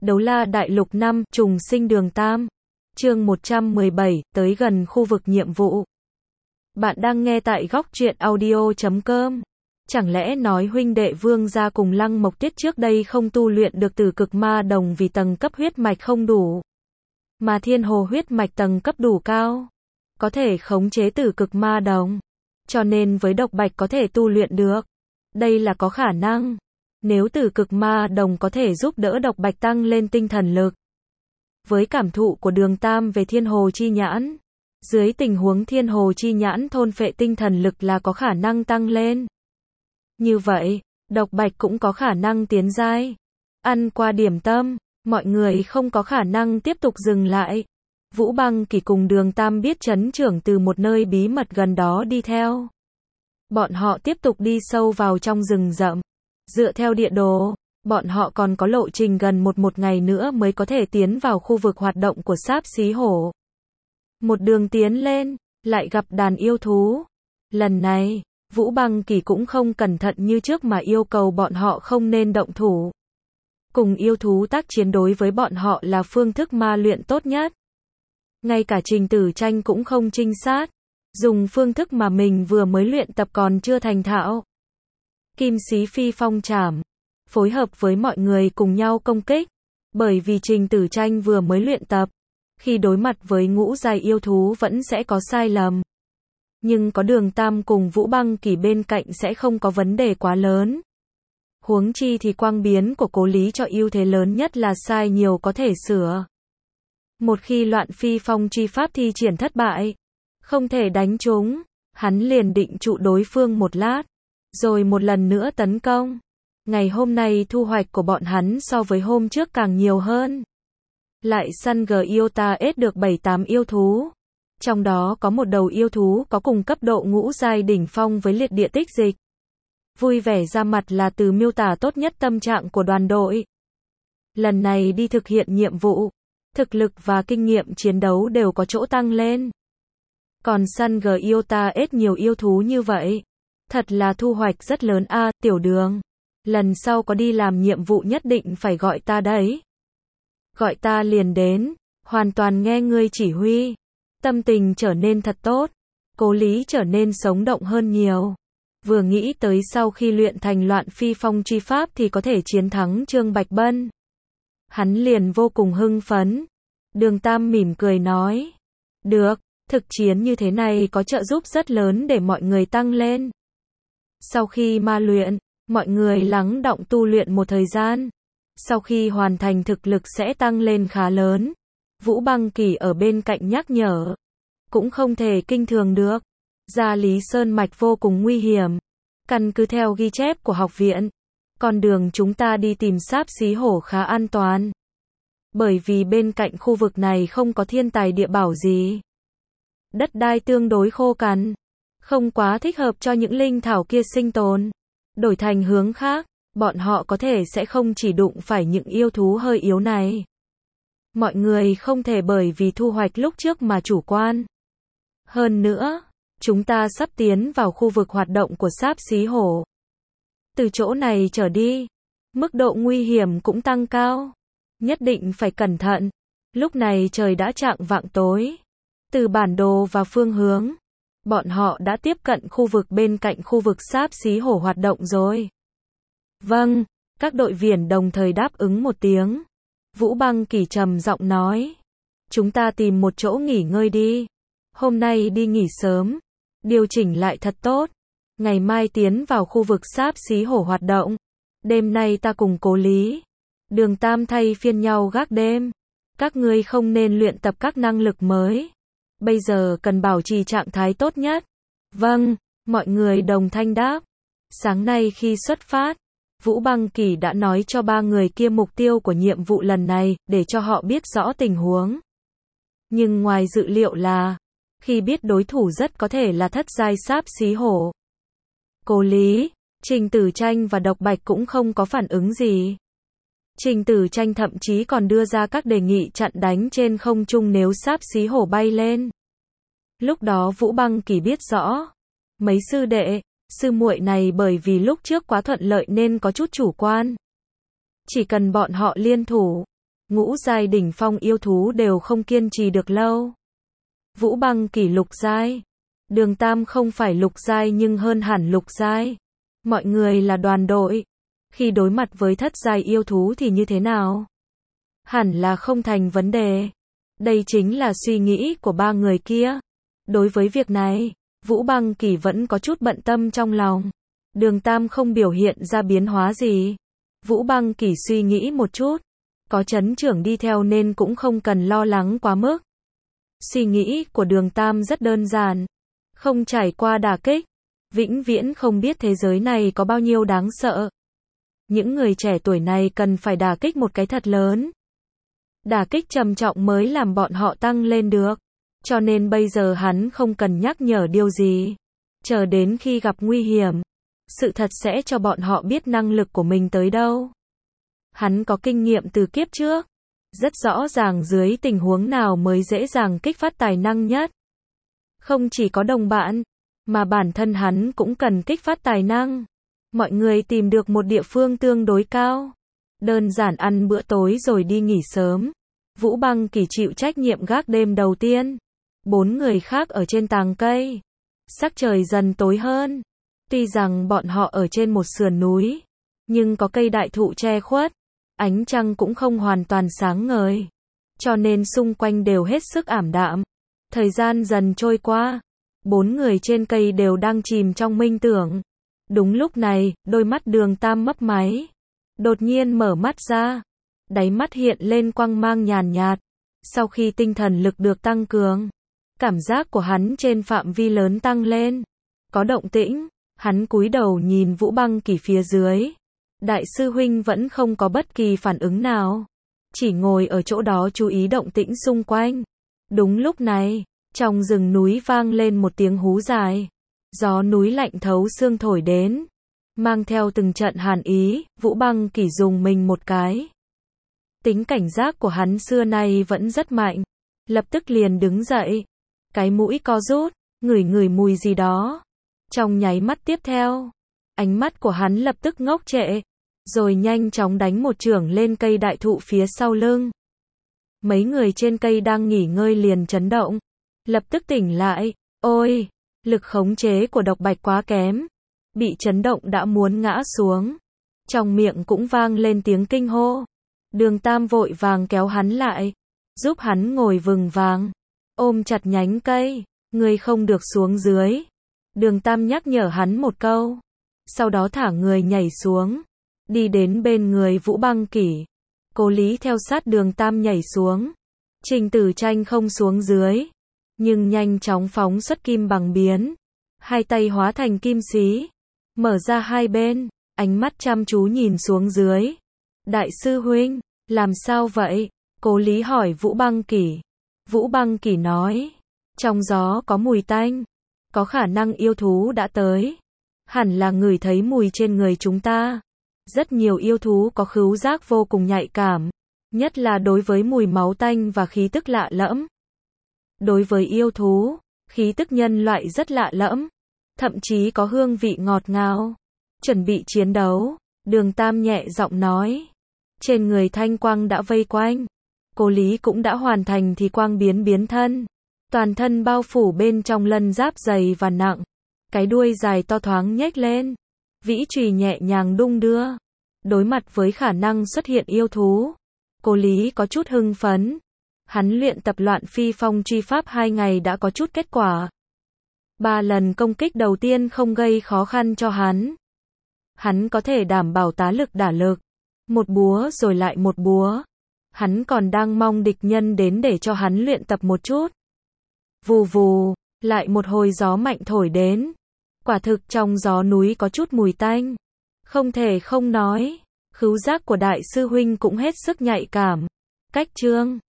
Đấu La Đại Lục 5, Trùng Sinh Đường Tam. Chương 117, tới gần khu vực nhiệm vụ. Bạn đang nghe tại góc truyện audio.com. Chẳng lẽ nói huynh đệ Vương gia cùng Lăng Mộc Tiết trước đây không tu luyện được Tử Cực Ma Đồng vì tầng cấp huyết mạch không đủ, mà Thiên Hồ huyết mạch tầng cấp đủ cao, có thể khống chế Tử Cực Ma Đồng, cho nên với độc bạch có thể tu luyện được. Đây là có khả năng. Nếu Tử Cực Ma Đồng có thể giúp đỡ độc bạch tăng lên tinh thần lực. Với cảm thụ của Đường Tam về Thiên Hồ Chi Nhãn, dưới tình huống Thiên Hồ Chi Nhãn thôn phệ tinh thần lực là có khả năng tăng lên. Như vậy, độc bạch cũng có khả năng tiến giai. Ăn qua điểm tâm, mọi người không có khả năng tiếp tục dừng lại. Vũ Băng Kỳ cùng Đường Tam biết chấn trưởng từ một nơi bí mật gần đó đi theo. Bọn họ tiếp tục đi sâu vào trong rừng rậm. Dựa theo địa đồ, bọn họ còn có lộ trình gần một ngày nữa mới có thể tiến vào khu vực hoạt động của Sáp Xí Hổ. Một đường tiến lên, lại gặp đàn yêu thú. Lần này, Vũ Băng Kỳ cũng không cẩn thận như trước mà yêu cầu bọn họ không nên động thủ. Cùng yêu thú tác chiến đối với bọn họ là phương thức ma luyện tốt nhất. Ngay cả Trình Tử Tranh cũng không trinh sát, dùng phương thức mà mình vừa mới luyện tập còn chưa thành thạo. Kim Xí Phi Phong Trảm, phối hợp với mọi người cùng nhau công kích, bởi vì Trình Tử Tranh vừa mới luyện tập, khi đối mặt với ngũ giai yêu thú vẫn sẽ có sai lầm. Nhưng có Đường Tam cùng Vũ Băng Kỳ bên cạnh sẽ không có vấn đề quá lớn. Huống chi thì quang biến của Cố Lý cho ưu thế lớn nhất là sai nhiều có thể sửa. Một khi Loạn Phi Phong truy pháp thi triển thất bại, không thể đánh trúng, hắn liền định trụ đối phương một lát, rồi một lần nữa tấn công. Ngày hôm nay thu hoạch của bọn hắn so với hôm trước càng nhiều hơn. Lại săn Giota ết được 7-8 yêu thú. Trong đó có một đầu yêu thú có cùng cấp độ ngũ giai đỉnh phong với liệt địa tích dịch. Vui vẻ ra mặt là từ miêu tả tốt nhất tâm trạng của đoàn đội. Lần này đi thực hiện nhiệm vụ, thực lực và kinh nghiệm chiến đấu đều có chỗ tăng lên. Còn săn Giota ết nhiều yêu thú như vậy, thật là thu hoạch rất lớn a. Tiểu Đường, lần sau có đi làm nhiệm vụ nhất định phải gọi ta đấy. Gọi ta liền đến, hoàn toàn nghe ngươi chỉ huy. Tâm tình trở nên thật tốt, Cố Lý trở nên sống động hơn nhiều. Vừa nghĩ tới sau khi luyện thành Loạn Phi Phong truy pháp thì có thể chiến thắng Trương Bạch Bân, hắn liền vô cùng hưng phấn. Đường Tam mỉm cười nói, được, thực chiến như thế này có trợ giúp rất lớn để mọi người tăng lên. Sau khi ma luyện, mọi người lắng đọng tu luyện một thời gian. Sau khi hoàn thành thực lực sẽ tăng lên khá lớn. Vũ Băng Kỳ ở bên cạnh nhắc nhở. Cũng không thể kinh thường được. Ra Lý Sơn Mạch vô cùng nguy hiểm. Căn cứ theo ghi chép của học viện, con đường chúng ta đi tìm Sáp Xí Hổ khá an toàn. Bởi vì bên cạnh khu vực này không có thiên tài địa bảo gì. Đất đai tương đối khô cằn, không quá thích hợp cho những linh thảo kia sinh tồn. Đổi thành hướng khác, bọn họ có thể sẽ không chỉ đụng phải những yêu thú hơi yếu này. Mọi người không thể bởi vì thu hoạch lúc trước mà chủ quan. Hơn nữa, chúng ta sắp tiến vào khu vực hoạt động của Sáp Xí Hổ. Từ chỗ này trở đi, mức độ nguy hiểm cũng tăng cao. Nhất định phải cẩn thận. Lúc này trời đã chạng vạng tối. Từ bản đồ và phương hướng, bọn họ đã tiếp cận khu vực bên cạnh khu vực Sáp Xí Hổ hoạt động rồi. Vâng, các đội viên đồng thời đáp ứng một tiếng. Vũ Băng Kỳ trầm giọng nói, chúng ta tìm một chỗ nghỉ ngơi đi. Hôm nay đi nghỉ sớm, điều chỉnh lại thật tốt. Ngày mai tiến vào khu vực Sáp Xí Hổ hoạt động. Đêm nay ta cùng Cố Lý, Đường Tam thay phiên nhau gác đêm. Các ngươi không nên luyện tập các năng lực mới. Bây giờ cần bảo trì trạng thái tốt nhất. Vâng, mọi người đồng thanh đáp. Sáng nay khi xuất phát, Vũ Băng Kỳ đã nói cho ba người kia mục tiêu của nhiệm vụ lần này, để cho họ biết rõ tình huống. Nhưng ngoài dự liệu là, khi biết đối thủ rất có thể là thất giai Sáp Xí Hổ, Cố Lý, Trình Tử Tranh và Độc Bạch cũng không có phản ứng gì. Trình Tử Tranh thậm chí còn đưa ra các đề nghị chặn đánh trên không trung nếu Sáp Xí Hổ bay lên. Lúc đó Vũ Băng Kỳ biết rõ, mấy sư đệ, sư muội này bởi vì lúc trước quá thuận lợi nên có chút chủ quan. Chỉ cần bọn họ liên thủ, ngũ giai đỉnh phong yêu thú đều không kiên trì được lâu. Vũ Băng Kỳ lục giai. Đường Tam không phải lục giai nhưng hơn hẳn lục giai. Mọi người là đoàn đội. Khi đối mặt với thất giai yêu thú thì như thế nào? Hẳn là không thành vấn đề. Đây chính là suy nghĩ của ba người kia. Đối với việc này, Vũ Băng Kỳ vẫn có chút bận tâm trong lòng. Đường Tam không biểu hiện ra biến hóa gì. Vũ Băng Kỳ suy nghĩ một chút. Có trấn trưởng đi theo nên cũng không cần lo lắng quá mức. Suy nghĩ của Đường Tam rất đơn giản. Không trải qua đả kích, vĩnh viễn không biết thế giới này có bao nhiêu đáng sợ. Những người trẻ tuổi này cần phải đả kích một cái thật lớn. Đả kích trầm trọng mới làm bọn họ tăng lên được. Cho nên bây giờ hắn không cần nhắc nhở điều gì. Chờ đến khi gặp nguy hiểm, sự thật sẽ cho bọn họ biết năng lực của mình tới đâu. Hắn có kinh nghiệm từ kiếp trước. Rất rõ ràng dưới tình huống nào mới dễ dàng kích phát tài năng nhất. Không chỉ có đồng bạn, mà bản thân hắn cũng cần kích phát tài năng. Mọi người tìm được một địa phương tương đối cao. Đơn giản ăn bữa tối rồi đi nghỉ sớm. Vũ Băng Kỳ chịu trách nhiệm gác đêm đầu tiên. 4 người khác ở trên tàng cây. Sắc trời dần tối hơn. Tuy rằng bọn họ ở trên một sườn núi, nhưng có cây đại thụ che khuất. Ánh trăng cũng không hoàn toàn sáng ngời. Cho nên xung quanh đều hết sức ảm đạm. Thời gian dần trôi qua. 4 người trên cây đều đang chìm trong minh tưởng. Đúng lúc này, đôi mắt Đường Tam mấp máy. Đột nhiên mở mắt ra. Đáy mắt hiện lên quang mang nhàn nhạt. Sau khi tinh thần lực được tăng cường, cảm giác của hắn trên phạm vi lớn tăng lên. Có động tĩnh, hắn cúi đầu nhìn Vũ Băng Kỳ phía dưới. Đại sư huynh vẫn không có bất kỳ phản ứng nào. Chỉ ngồi ở chỗ đó chú ý động tĩnh xung quanh. Đúng lúc này, trong rừng núi vang lên một tiếng hú dài. Gió núi lạnh thấu xương thổi đến. Mang theo từng trận hàn ý, Vũ Băng Kỳ dùng mình một cái. Tính cảnh giác của hắn xưa nay vẫn rất mạnh. Lập tức liền đứng dậy. Cái mũi co rút, ngửi mùi gì đó. Trong nháy mắt tiếp theo, ánh mắt của hắn lập tức ngốc trệ. Rồi nhanh chóng đánh một chưởng lên cây đại thụ phía sau lưng. Mấy người trên cây đang nghỉ ngơi liền chấn động. Lập tức tỉnh lại. Ôi, lực khống chế của độc bạch quá kém. Bị chấn động đã muốn ngã xuống. Trong miệng cũng vang lên tiếng kinh hô. Đường Tam vội vàng kéo hắn lại. Giúp hắn ngồi vững vàng. Ôm chặt nhánh cây. Người không được xuống dưới. Đường Tam nhắc nhở hắn một câu. Sau đó thả người nhảy xuống. Đi đến bên người Vũ Băng Kỳ. Cố Lý theo sát Đường Tam nhảy xuống. Trình Tử Tranh không xuống dưới. Nhưng nhanh chóng phóng xuất kim bằng biến. Hai tay hóa thành kim xí. Mở ra hai bên. Ánh mắt chăm chú nhìn xuống dưới. Đại sư huynh, làm sao vậy? Cố Lý hỏi Vũ Băng Kỳ. Vũ Băng Kỳ nói. Trong gió có mùi tanh. Có khả năng yêu thú đã tới. Hẳn là ngửi thấy mùi trên người chúng ta. Rất nhiều yêu thú có khứu giác vô cùng nhạy cảm. Nhất là đối với mùi máu tanh và khí tức lạ lẫm. Đối với yêu thú, khí tức nhân loại rất lạ lẫm. Thậm chí có hương vị ngọt ngào. Chuẩn bị chiến đấu. Đường Tam nhẹ giọng nói. Trên người thanh quang đã vây quanh. Cố Lý cũng đã hoàn thành thì quang biến thân. Toàn thân bao phủ bên trong lân giáp dày và nặng. Cái đuôi dài to thoáng nhếch lên. Vĩ chùy nhẹ nhàng đung đưa. Đối mặt với khả năng xuất hiện yêu thú, Cố Lý có chút hưng phấn. Hắn luyện tập Loạn Phi Phong truy pháp 2 ngày đã có chút kết quả. 3 lần công kích đầu tiên không gây khó khăn cho hắn. Hắn có thể đảm bảo tá lực đả lực. Một búa rồi lại một búa. Hắn còn đang mong địch nhân đến để cho hắn luyện tập một chút. Vù vù, lại một hồi gió mạnh thổi đến. Quả thực trong gió núi có chút mùi tanh. Không thể không nói, khứu giác của đại sư huynh cũng hết sức nhạy cảm. Cách chương